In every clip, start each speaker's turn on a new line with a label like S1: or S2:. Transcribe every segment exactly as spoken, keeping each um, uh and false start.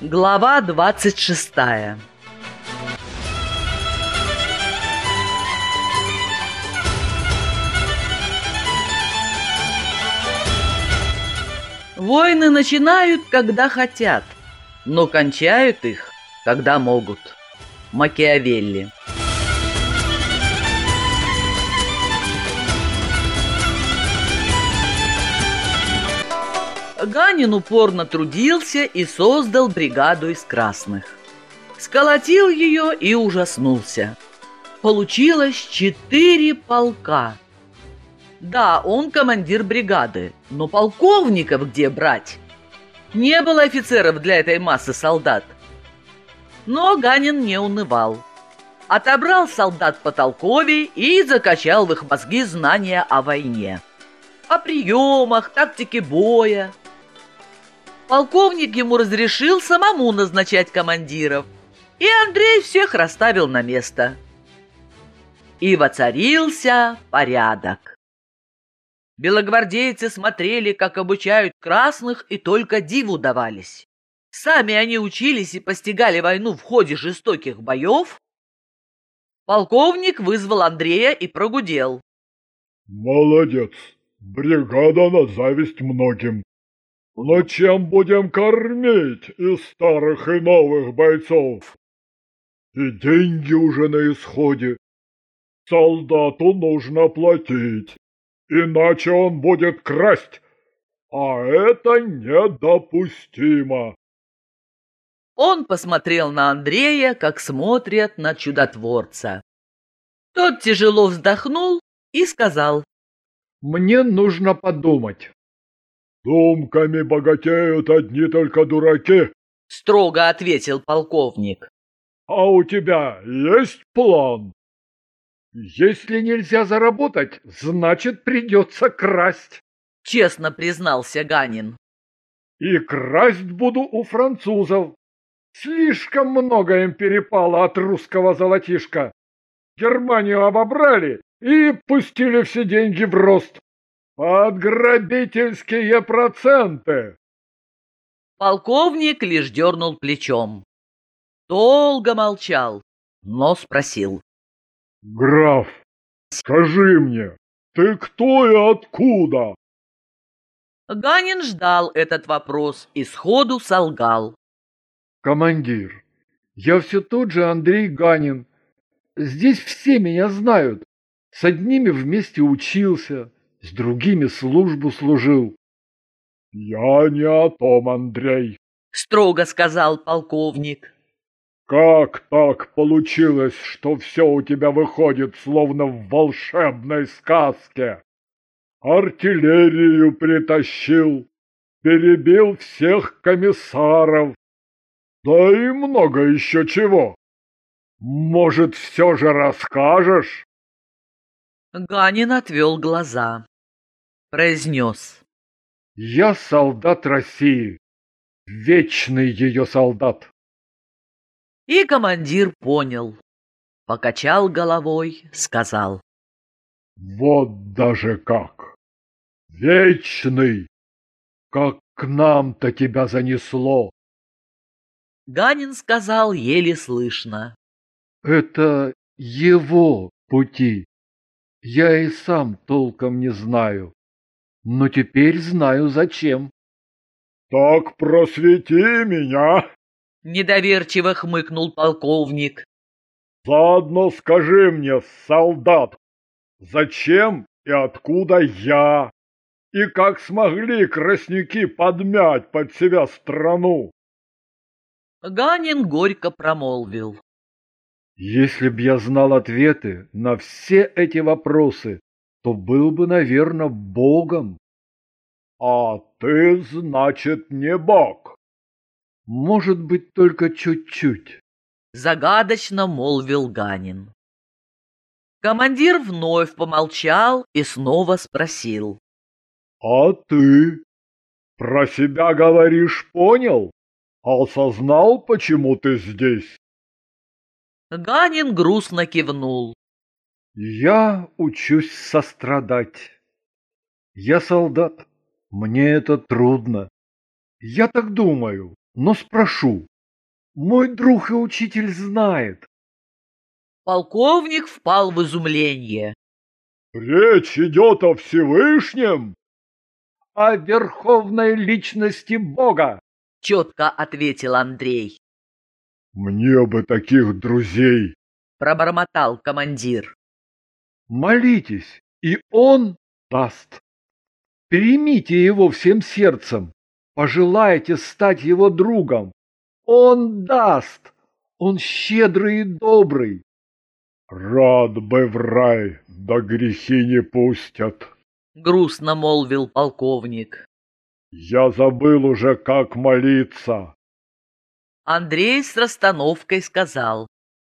S1: Глава двадцать шестая. Войны начинают, когда хотят, но кончают их, когда могут. Макиавелли. Ганин упорно трудился и создал бригаду из красных. Сколотил ее и ужаснулся. Получилось четыре полка. Да, он командир бригады, но полковников где брать? Не было офицеров для этой массы солдат. Но Ганин не унывал. Отобрал солдат потолковей и закачал в их мозги знания о войне. О приемах, тактике боя. Полковник ему разрешил самому назначать командиров, и Андрей всех расставил на место. И воцарился порядок. Белогвардейцы смотрели, как обучают красных, и только диву давались. Сами они учились и постигали войну в ходе жестоких боев. Полковник вызвал Андрея и прогудел.
S2: «Молодец! Бригада на зависть многим. Но чем будем кормить и старых, и новых бойцов? И деньги уже на исходе. Солдату нужно платить, иначе он будет красть, а это недопустимо».
S1: Он посмотрел на Андрея, как смотрят на чудотворца. Тот тяжело вздохнул и сказал:
S3: «Мне нужно подумать».
S2: «Думками богатеют одни только дураки»,
S1: — строго ответил полковник.
S2: «А у тебя есть план?»
S3: «Если нельзя заработать, значит, придется красть»,
S1: — честно признался Ганин.
S3: «И красть буду у французов. Слишком много им перепало от русского золотишка. Германию обобрали и пустили все деньги в рост. Под грабительские проценты».
S1: Полковник лишь дернул плечом. Долго молчал, но спросил:
S2: «Граф, скажи мне, ты кто и откуда?»
S1: Ганин ждал этот вопрос и сходу солгал.
S3: «Командир, я все тот же Андрей Ганин. Здесь все меня знают. С одними вместе учился, с другими службу служил».
S2: «Я не о том, Андрей»,
S1: — строго сказал полковник.
S2: «Как так получилось, что все у тебя выходит, словно в волшебной сказке? Артиллерию притащил, перебил всех комиссаров, да и много еще чего. Может, все же расскажешь?»
S1: Ганин отвел глаза. Произнес:
S3: «Я солдат России, вечный ее солдат».
S1: И командир понял. Покачал головой, сказал:
S2: «Вот даже как! Вечный! Как к нам-то тебя занесло!»
S1: Ганин сказал еле слышно:
S3: «Это его пути. Я и сам толком не знаю, но теперь знаю зачем».
S2: «Так просвети меня!»
S1: — недоверчиво хмыкнул полковник.
S2: «Заодно скажи мне, солдат, зачем и откуда я? И как смогли краснюки подмять под себя страну?»
S1: Ганин горько промолвил:
S3: «Если б я знал ответы на все эти вопросы, то был бы, наверное, богом».
S2: «А ты, значит, не бог?»
S3: «Может быть, только чуть-чуть»,
S1: — загадочно молвил Ганин. Командир вновь помолчал и снова спросил:
S2: «А ты? Про себя говоришь, понял? Осознал, почему ты здесь?»
S1: Ганин грустно кивнул.
S3: «Я учусь сострадать. Я солдат, мне это трудно. Я так думаю, но спрошу, Мой друг и учитель знает.
S1: Полковник впал в изумление.
S2: Речь идет о Всевышнем?
S3: О верховной личности Бога,
S1: Четко ответил Андрей.
S2: Мне бы таких друзей.
S1: Пробормотал командир.
S3: молитесь, и Он даст. Примите Его всем сердцем, пожелайте стать Его другом. Он даст, Он щедрый и добрый.
S2: Рад бы в рай, да грехи не пустят.
S1: Грустно молвил полковник.
S2: Я забыл уже, как молиться.
S1: Андрей с расстановкой сказал.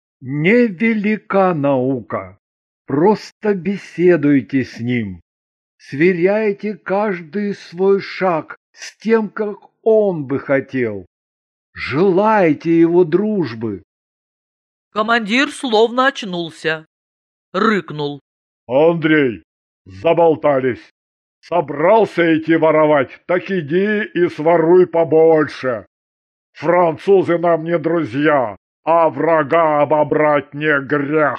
S3: Невелика наука, просто беседуйте с Ним, сверяйте каждый свой шаг с тем, как Он бы хотел. Желайте Его дружбы.
S1: Командир словно очнулся. Рыкнул.
S2: Андрей, заболтались. Собрался идти воровать, так иди и своруй побольше. Французы нам не друзья, а врага обобрать не грех.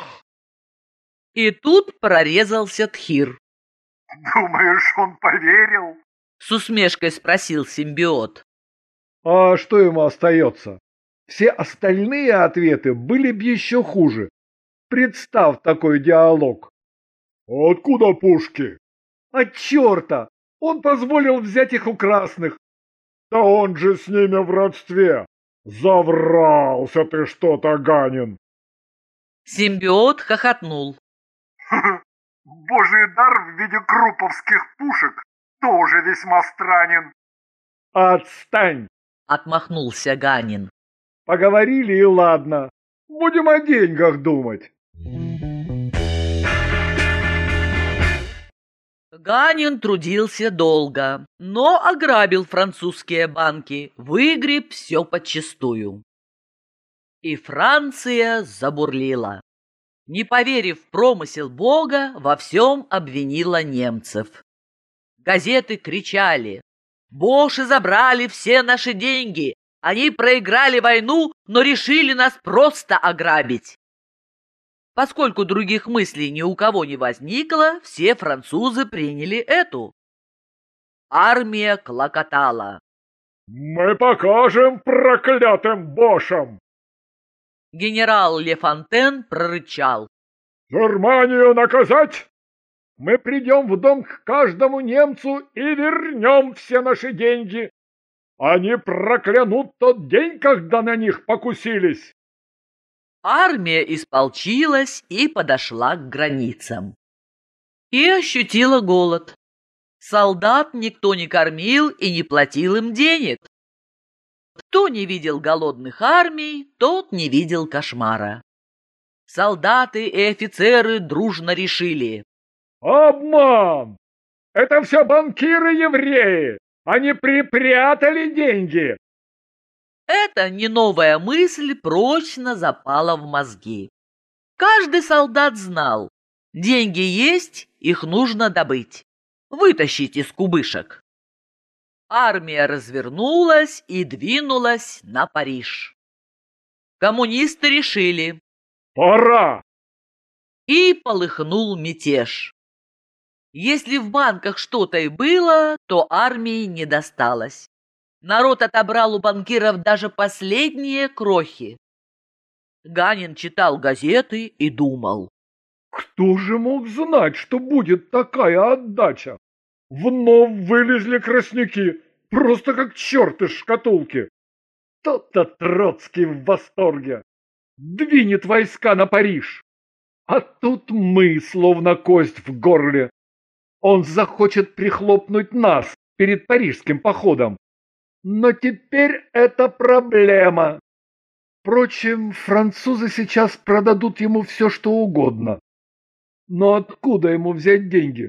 S1: И тут прорезался Тхир.
S4: Думаешь, он поверил?
S1: С усмешкой спросил симбиот.
S3: А что ему остается? Все остальные ответы были бы еще хуже. Представь такой диалог.
S2: Откуда пушки?
S3: От черта! Он позволил взять их у красных.
S2: Да он же с ними в родстве. Заврался ты что-то, Ганин.
S1: Симбиот хохотнул.
S4: Божий дар в виде круповских пушек тоже весьма странен.
S3: Отстань!
S1: Отмахнулся Ганин.
S3: Поговорили и ладно. Будем о деньгах думать.
S1: Ганин трудился долго, но ограбил французские банки, выгреб все подчистую. И Франция забурлила. Не поверив в промысел Бога, во всем обвинила немцев. Газеты кричали: «Боши забрали все наши деньги! Они проиграли войну, но решили нас просто ограбить!» Поскольку других мыслей ни у кого не возникло, все французы приняли эту. Армия клокотала.
S2: Мы покажем проклятым бошам.
S1: Генерал Лефонтен прорычал.
S2: Германию наказать? Мы придем в дом к каждому немцу и вернем все наши деньги. Они проклянут тот день, когда на них покусились.
S1: Армия исполчилась и подошла к границам. И ощутила голод. Солдат никто не кормил и не платил им денег. Кто не видел голодных армий, тот не видел кошмара. Солдаты и офицеры дружно решили:
S2: Обман! Это все банкиры-евреи! Они припрятали деньги!
S1: эта не новая мысль прочно запала в мозги. Каждый солдат знал: деньги есть, их нужно добыть, вытащить из кубышек. Армия развернулась и двинулась на Париж. Коммунисты решили.
S2: Пора!
S1: И полыхнул мятеж. Если в банках что-то и было, то армии не досталось. Народ отобрал у банкиров даже последние крохи. Ганин читал газеты и думал.
S3: Кто же мог знать, что будет такая отдача? Вновь вылезли красняки, просто как черт из шкатулки. Тот-то Троцкий в восторге. Двинет войска на Париж. А тут мы, словно кость в горле. Он захочет прихлопнуть нас перед парижским походом. Но теперь это проблема. Впрочем, французы сейчас продадут ему все, что угодно. Но откуда ему взять деньги?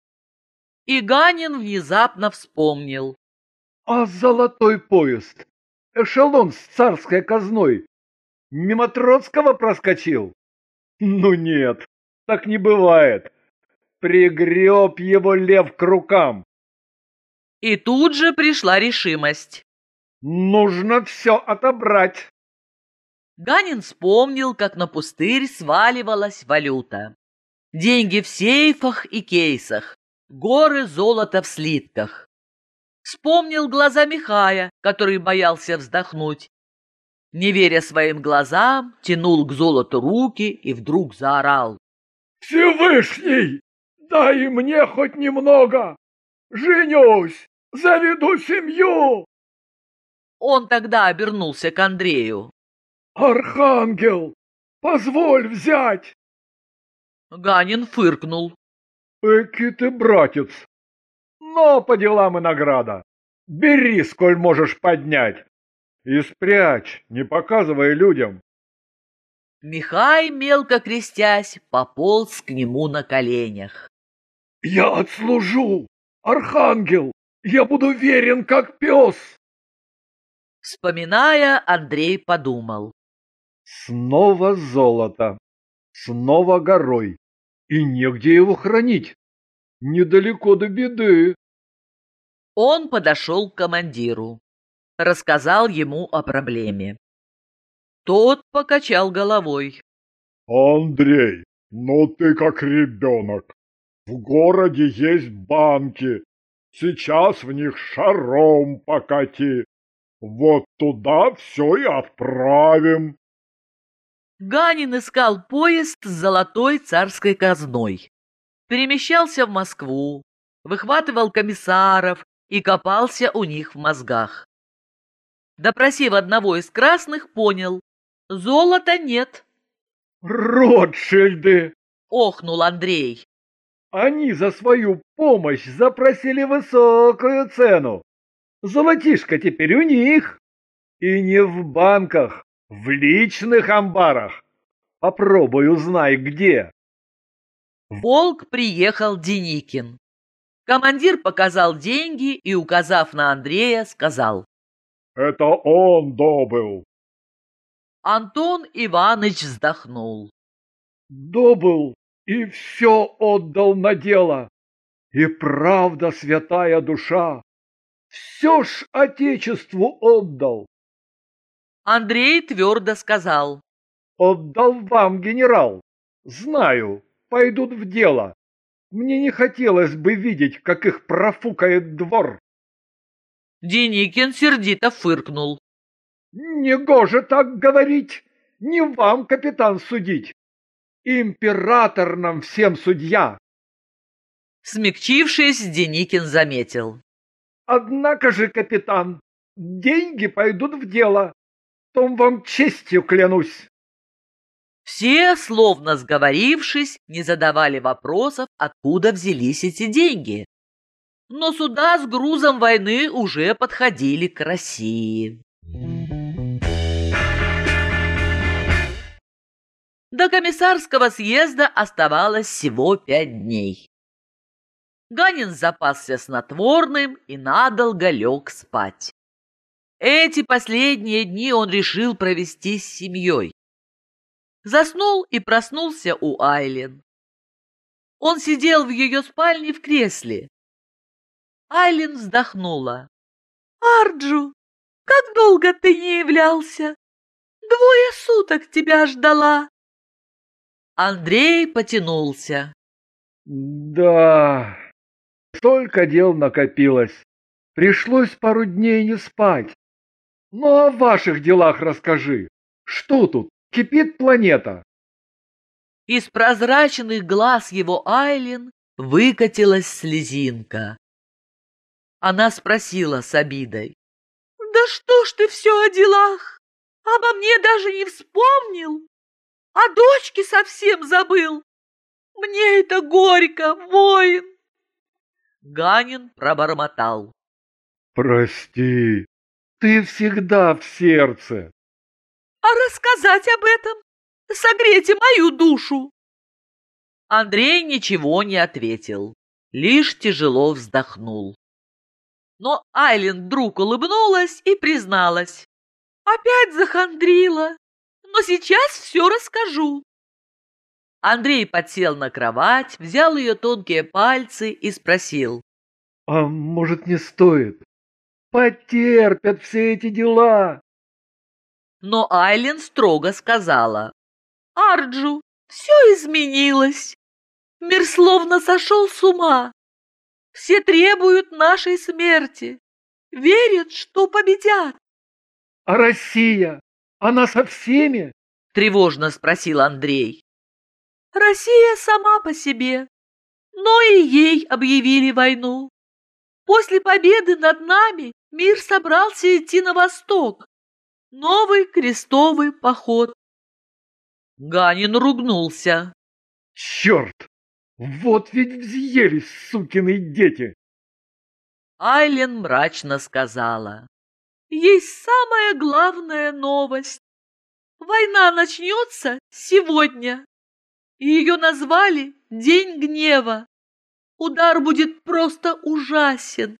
S1: И Ганин внезапно вспомнил.
S3: А золотой поезд? Эшелон с царской казной мимо Троцкого проскочил? Ну нет, так не бывает. Пригреб его лев к рукам.
S1: И тут же пришла решимость.
S3: Нужно все отобрать.
S1: Ганин вспомнил, как на пустырь сваливалась валюта. Деньги в сейфах и кейсах, горы золота в слитках. Вспомнил глаза Михая, который боялся вздохнуть. Не веря своим глазам, тянул к золоту руки и вдруг заорал:
S2: «Всевышний, дай мне хоть немного! Женюсь, заведу семью!»
S1: Он тогда обернулся к Андрею.
S2: «Архангел, позволь взять!»
S1: Ганин фыркнул.
S2: «Эки ты, братец! Но по делам и награда! Бери, сколь можешь поднять, и спрячь, не показывай людям!»
S1: Михай, мелко крестясь, пополз к нему на коленях.
S2: «Я отслужу! Архангел! Я буду верен, как пес!»
S1: Вспоминая, Андрей подумал:
S3: Снова золото, снова горой, и негде его хранить. Недалеко до беды.
S1: Он подошел к командиру, рассказал ему о проблеме. Тот покачал головой.
S2: «Андрей, ну ты как ребенок. В городе есть банки. Сейчас в них шаром покати. Вот туда все и отправим».
S1: Ганин искал поезд с золотой царской казной. Перемещался в Москву, выхватывал комиссаров и копался у них в мозгах. Допросив одного из красных, понял: золота нет.
S3: Ротшильды!
S1: Охнул Андрей.
S3: Они за свою помощь запросили высокую цену. Золотишко теперь у них. И не в банках, в личных амбарах. Попробуй узнай, где.
S1: В полк приехал Деникин. Командир показал деньги и, указав на Андрея, сказал:
S2: «Это он добыл».
S1: Антон Иваныч вздохнул.
S3: Добыл и все отдал на дело. И правда, святая душа, все ж отечеству отдал.
S1: Андрей твердо сказал:
S3: Отдал вам, генерал. Знаю, пойдут в дело. Мне не хотелось бы видеть, как их профукает двор.
S1: Деникин сердито фыркнул.
S3: Негоже так говорить. Не вам, капитан, судить. Император нам всем судья.
S1: Смягчившись, Деникин заметил:
S3: Однако же, капитан, деньги пойдут в дело. Том вам честью клянусь.
S1: Все, словно сговорившись, не задавали вопросов, откуда взялись эти деньги. Но суда с грузом войны уже подходили к России. До комиссарского съезда оставалось всего пять дней. Ганин запасся снотворным и надолго лег спать. Эти последние дни он решил провести с семьей. Заснул и проснулся у Айлин. Он сидел в ее спальне в кресле. Айлин вздохнула. «Арджу, как долго ты не являлся? Двое суток тебя ждала». Андрей потянулся.
S3: Да, столько дел накопилось. Пришлось пару дней не спать. Ну, о ваших делах расскажи. Что тут? Кипит планета.
S1: Из прозрачных глаз его Айлин выкатилась слезинка. Она спросила с обидой: «Да что ж ты все о делах? Обо мне даже не вспомнил? О дочке совсем забыл? Мне это горько, воин!» Ганин пробормотал:
S3: Прости, ты всегда в сердце.
S1: «А рассказать об этом? Согрейте мою душу!» Андрей ничего не ответил, лишь тяжело вздохнул. Но Айлин вдруг улыбнулась и призналась: «Опять захандрила, но сейчас все расскажу». Андрей подсел на кровать, взял ее тонкие пальцы и спросил:
S3: А может, не стоит? Потерпят все эти дела.
S1: Но Айлин строго сказала: «Арджу, все изменилось. Мир словно сошел с ума. Все требуют нашей смерти, верят, что победят».
S3: А Россия? Она со всеми?
S1: Тревожно спросил Андрей. Россия сама по себе, но и ей объявили войну. После победы над нами мир собрался идти на восток. Новый крестовый поход. Ганин ругнулся.
S3: Черт! Вот ведь взъелись сукины дети!
S1: Айлин мрачно сказала: есть самая главная новость. Война начнется сегодня. Ее назвали День гнева. Удар будет просто ужасен.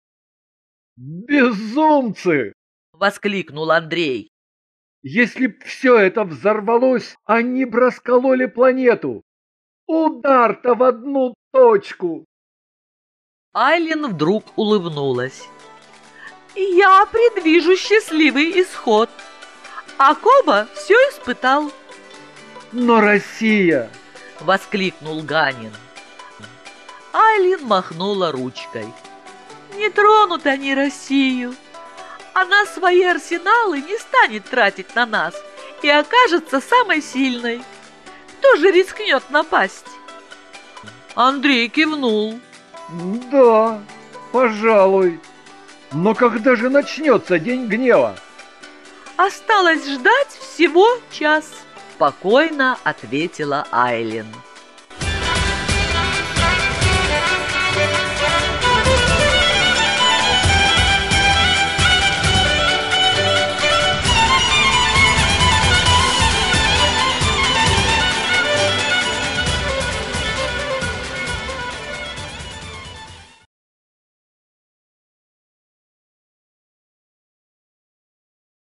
S3: Безумцы!
S1: Воскликнул Андрей.
S3: Если б все это взорвалось, они б раскололи планету. Удар-то в одну точку.
S1: Айлин вдруг улыбнулась. Я предвижу счастливый исход. А Коба все испытал.
S3: Но Россия!
S1: Воскликнул Ганин. Айлин махнула ручкой. Не тронут они Россию. Она свои арсеналы не станет тратить на нас и окажется самой сильной. Кто же рискнет напасть? Андрей кивнул.
S3: Да, пожалуй. Но когда же начнется День гнева?
S1: Осталось ждать всего час, спокойно ответила Айлин.